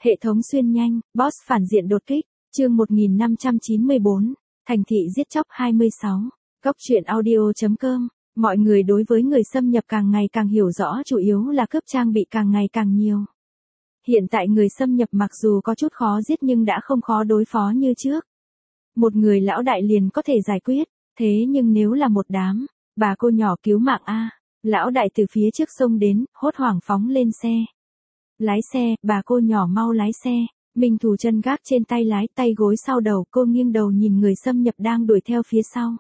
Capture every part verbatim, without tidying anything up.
Hệ thống xuyên nhanh, boss phản diện đột kích, chương một nghìn năm trăm chín mươi bốn, thành thị giết chóc hai mươi sáu, góc truyện audio.com, mọi người đối với người xâm nhập càng ngày càng hiểu rõ, chủ yếu là cướp trang bị càng ngày càng nhiều. Hiện tại người xâm nhập mặc dù có chút khó giết nhưng đã không khó đối phó như trước. Một người lão đại liền có thể giải quyết, thế nhưng nếu là một đám, bà cô nhỏ cứu mạng a. Lão đại từ phía trước sông đến, hốt hoảng phóng lên xe. Lái xe, bà cô nhỏ mau lái xe. Minh Thù chân gác trên tay lái, tay gối sau đầu, cô nghiêng đầu nhìn người xâm nhập đang đuổi theo phía sau.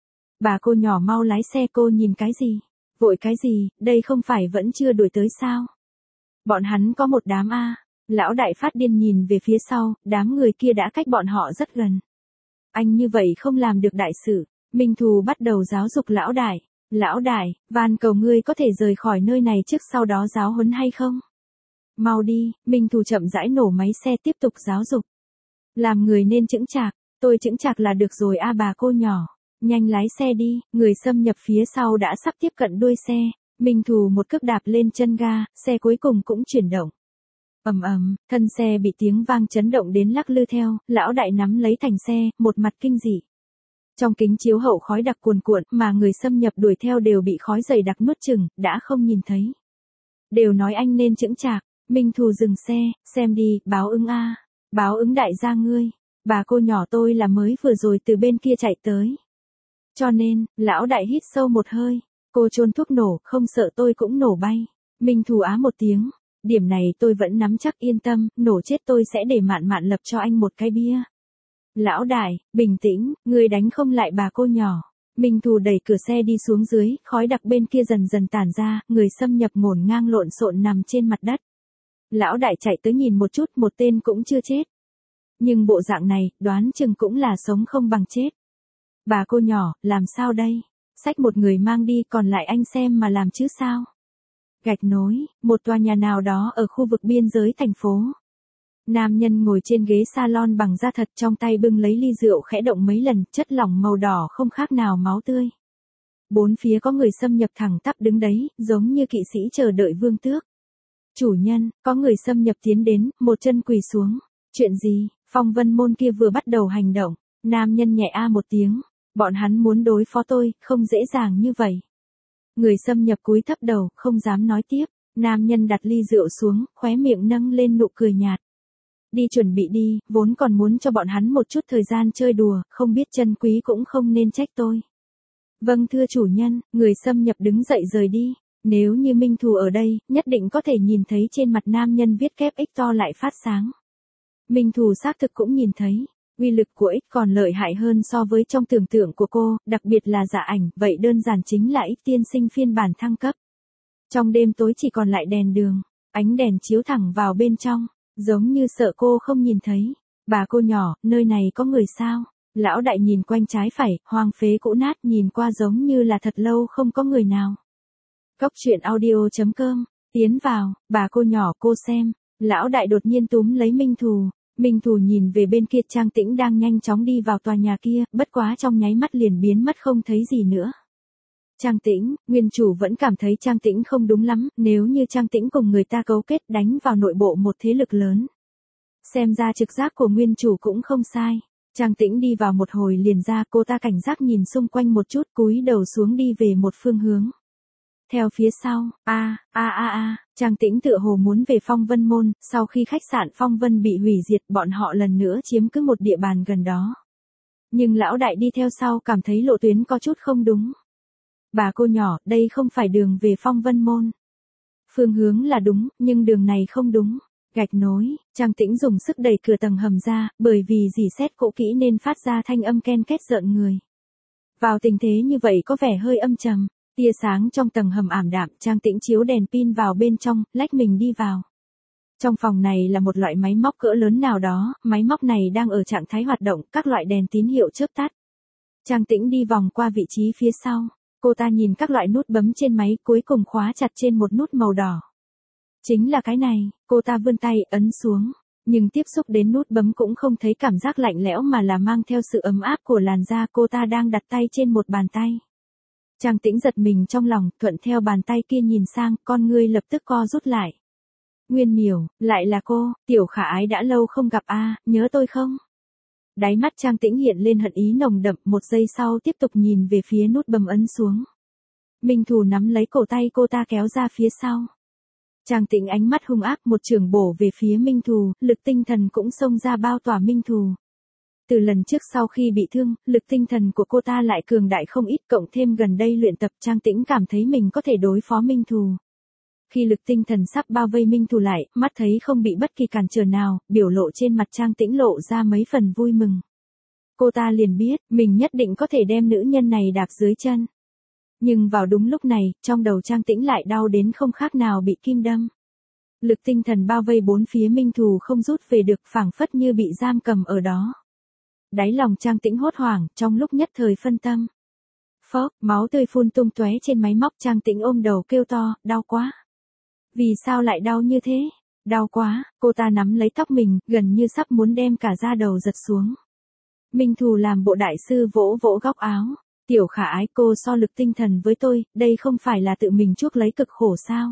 Bà cô nhỏ mau lái xe, cô nhìn cái gì? Vội cái gì, đây không phải vẫn chưa đuổi tới sao? Bọn hắn có một đám a. Lão đại phát điên nhìn về phía sau, đám người kia đã cách bọn họ rất gần. Anh như vậy không làm được đại sự. Minh Thù bắt đầu giáo dục lão đại. Lão đại, van cầu ngươi có thể rời khỏi nơi này trước sau đó giáo huấn hay không? Mau đi, Minh Thù chậm rãi nổ máy xe tiếp tục giáo dục. Làm người nên chững chạc, tôi chững chạc là được rồi a bà cô nhỏ. Nhanh lái xe đi, người xâm nhập phía sau đã sắp tiếp cận đuôi xe. Minh Thù một cước đạp lên chân ga, xe cuối cùng cũng chuyển động. Ầm ầm, thân xe bị tiếng vang chấn động đến lắc lư theo, lão đại nắm lấy thành xe, một mặt kinh dị. Trong kính chiếu hậu khói đặc cuồn cuộn mà người xâm nhập đuổi theo đều bị khói dày đặc nuốt chửng, đã không nhìn thấy. Đều nói anh nên chững chạc, Minh Thù dừng xe, xem đi, báo ứng a, báo ứng đại gia ngươi, bà cô nhỏ tôi là mới vừa rồi từ bên kia chạy tới. Cho nên, lão đại hít sâu một hơi, cô chôn thuốc nổ, không sợ tôi cũng nổ bay. Minh Thù á một tiếng, điểm này tôi vẫn nắm chắc yên tâm, nổ chết tôi sẽ để Mạn Mạn lập cho anh một cái bia. Lão đại, bình tĩnh, người đánh không lại bà cô nhỏ. Minh Thù đẩy cửa xe đi xuống dưới, khói đặc bên kia dần dần tản ra, người xâm nhập ngổn ngang lộn xộn nằm trên mặt đất. Lão đại chạy tới nhìn một chút, một tên cũng chưa chết. Nhưng bộ dạng này, đoán chừng cũng là sống không bằng chết. Bà cô nhỏ, làm sao đây? Xách một người mang đi, còn lại anh xem mà làm chứ sao? Gạch nối, một tòa nhà nào đó ở khu vực biên giới thành phố. Nam nhân ngồi trên ghế salon bằng da thật, trong tay bưng lấy ly rượu khẽ động mấy lần, chất lỏng màu đỏ không khác nào máu tươi. Bốn phía có người xâm nhập thẳng tắp đứng đấy, giống như kỵ sĩ chờ đợi vương tước. Chủ nhân, có người xâm nhập tiến đến, một chân quỳ xuống. Chuyện gì? Phong Vân Môn kia vừa bắt đầu hành động. Nam nhân nhẹ a một tiếng. Bọn hắn muốn đối phó tôi, không dễ dàng như vậy. Người xâm nhập cúi thấp đầu, không dám nói tiếp. Nam nhân đặt ly rượu xuống, khóe miệng nâng lên nụ cười nhạt. Đi chuẩn bị đi, vốn còn muốn cho bọn hắn một chút thời gian chơi đùa, không biết chân quý cũng không nên trách tôi. Vâng thưa chủ nhân, người xâm nhập đứng dậy rời đi. Nếu như Minh Thù ở đây, nhất định có thể nhìn thấy trên mặt nam nhân viết kép X to lại phát sáng. Minh Thù xác thực cũng nhìn thấy, uy lực của X còn lợi hại hơn so với trong tưởng tượng của cô, đặc biệt là giả ảnh, vậy đơn giản chính là X tiên sinh phiên bản thăng cấp. Trong đêm tối chỉ còn lại đèn đường, ánh đèn chiếu thẳng vào bên trong. Giống như sợ cô không nhìn thấy. Bà cô nhỏ, nơi này có người sao? Lão đại nhìn quanh trái phải, hoang phế cũ nát, nhìn qua giống như là thật lâu không có người nào. Góc truyện audio.com, tiến vào, bà cô nhỏ cô xem. Lão đại đột nhiên túm lấy Minh Thù. Minh Thù nhìn về bên kia, Trang Tĩnh đang nhanh chóng đi vào tòa nhà kia, bất quá trong nháy mắt liền biến mất không thấy gì nữa. Trang Tĩnh, nguyên chủ vẫn cảm thấy Trang Tĩnh không đúng lắm, nếu như Trang Tĩnh cùng người ta cấu kết đánh vào nội bộ một thế lực lớn. Xem ra trực giác của nguyên chủ cũng không sai. Trang Tĩnh đi vào một hồi liền ra, cô ta cảnh giác nhìn xung quanh một chút, cúi đầu xuống đi về một phương hướng. Theo phía sau, a a a a, Trang Tĩnh tựa hồ muốn về Phong Vân Môn, sau khi khách sạn Phong Vân bị hủy diệt, bọn họ lần nữa chiếm cứ một địa bàn gần đó. Nhưng lão đại đi theo sau cảm thấy lộ tuyến có chút không đúng. Bà cô nhỏ, đây không phải đường về Phong Vân Môn. Phương hướng là đúng, nhưng đường này không đúng. Gạch nối, Trang Tĩnh dùng sức đẩy cửa tầng hầm ra, bởi vì dì xét cũ kỹ nên phát ra thanh âm ken két rợn người. Vào tình thế như vậy có vẻ hơi âm trầm, tia sáng trong tầng hầm ảm đạm, Trang Tĩnh chiếu đèn pin vào bên trong, lách mình đi vào. Trong phòng này là một loại máy móc cỡ lớn nào đó, máy móc này đang ở trạng thái hoạt động, các loại đèn tín hiệu chớp tắt. Trang Tĩnh đi vòng qua vị trí phía sau. Cô ta nhìn các loại nút bấm trên máy, cuối cùng khóa chặt trên một nút màu đỏ. Chính là cái này, cô ta vươn tay, ấn xuống. Nhưng tiếp xúc đến nút bấm cũng không thấy cảm giác lạnh lẽo mà là mang theo sự ấm áp của làn da. Cô ta đang đặt tay trên một bàn tay. Trang Tĩnh giật mình trong lòng, thuận theo bàn tay kia nhìn sang, con ngươi lập tức co rút lại. Nguyên Miểu, lại là cô, Tiểu Khả Ái đã lâu không gặp a, nhớ tôi không? Đáy mắt Trang Tĩnh hiện lên hận ý nồng đậm, một giây sau tiếp tục nhìn về phía nút bấm ấn xuống. Minh Thù nắm lấy cổ tay cô ta kéo ra phía sau. Trang Tĩnh ánh mắt hung ác, một chưởng bổ về phía Minh Thù, lực tinh thần cũng xông ra bao tỏa Minh Thù. Từ lần trước sau khi bị thương, lực tinh thần của cô ta lại cường đại không ít, cộng thêm gần đây luyện tập, Trang Tĩnh cảm thấy mình có thể đối phó Minh Thù. Khi lực tinh thần sắp bao vây Minh Thù lại, mắt thấy không bị bất kỳ cản trở nào, biểu lộ trên mặt Trang Tĩnh lộ ra mấy phần vui mừng. Cô ta liền biết, mình nhất định có thể đem nữ nhân này đạp dưới chân. Nhưng vào đúng lúc này, trong đầu Trang Tĩnh lại đau đến không khác nào bị kim đâm. Lực tinh thần bao vây bốn phía Minh Thù không rút về được, phảng phất như bị giam cầm ở đó. Đáy lòng Trang Tĩnh hốt hoảng, trong lúc nhất thời phân tâm. Phốc, máu tươi phun tung tóe trên máy móc, Trang Tĩnh ôm đầu kêu to, đau quá. Vì sao lại đau như thế? Đau quá, cô ta nắm lấy tóc mình, gần như sắp muốn đem cả da đầu giật xuống. Minh Thù làm bộ đại sư vỗ vỗ góc áo. Tiểu Khả Ái, cô so lực tinh thần với tôi, đây không phải là tự mình chuốc lấy cực khổ sao?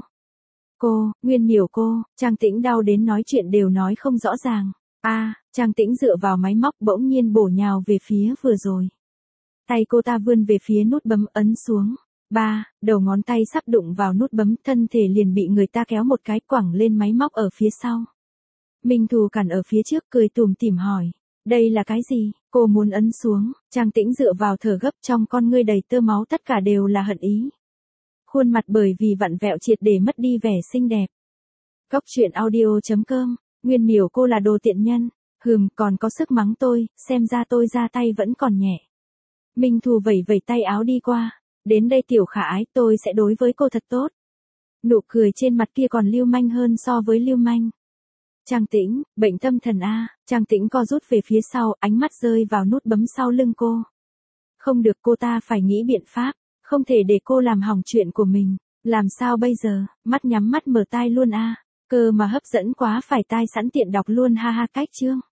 Cô, Nguyên Miểu cô, Trang Tĩnh đau đến nói chuyện đều nói không rõ ràng. A, à, Trang Tĩnh dựa vào máy móc bỗng nhiên bổ nhào về phía vừa rồi. Tay cô ta vươn về phía nút bấm ấn xuống. Ba, đầu ngón tay sắp đụng vào nút bấm, thân thể liền bị người ta kéo một cái quẳng lên máy móc ở phía sau. Minh Thù cản ở phía trước cười tủm tỉm hỏi. Đây là cái gì? Cô muốn ấn xuống. Trang Tĩnh dựa vào thở gấp, trong con ngươi đầy tơ máu, tất cả đều là hận ý. Khuôn mặt bởi vì vặn vẹo triệt để mất đi vẻ xinh đẹp. Cóc truyện audio chấm com. Nguyên Miểu cô là đồ tiện nhân. Hừm, còn có sức mắng tôi, xem ra tôi ra tay vẫn còn nhẹ. Minh Thù vẩy vẩy tay áo đi qua. Đến đây Tiểu Khả Ái, tôi sẽ đối với cô thật tốt. Nụ cười trên mặt kia còn lưu manh hơn so với lưu manh. Trang Tĩnh, bệnh tâm thần a. Trang Tĩnh co rút về phía sau, ánh mắt rơi vào nút bấm sau lưng cô. Không được, cô ta phải nghĩ biện pháp, không thể để cô làm hỏng chuyện của mình. Làm sao bây giờ, mắt nhắm mắt mở tai luôn a. Cơ mà hấp dẫn quá, phải tai sẵn tiện đọc luôn ha ha. Cách chương.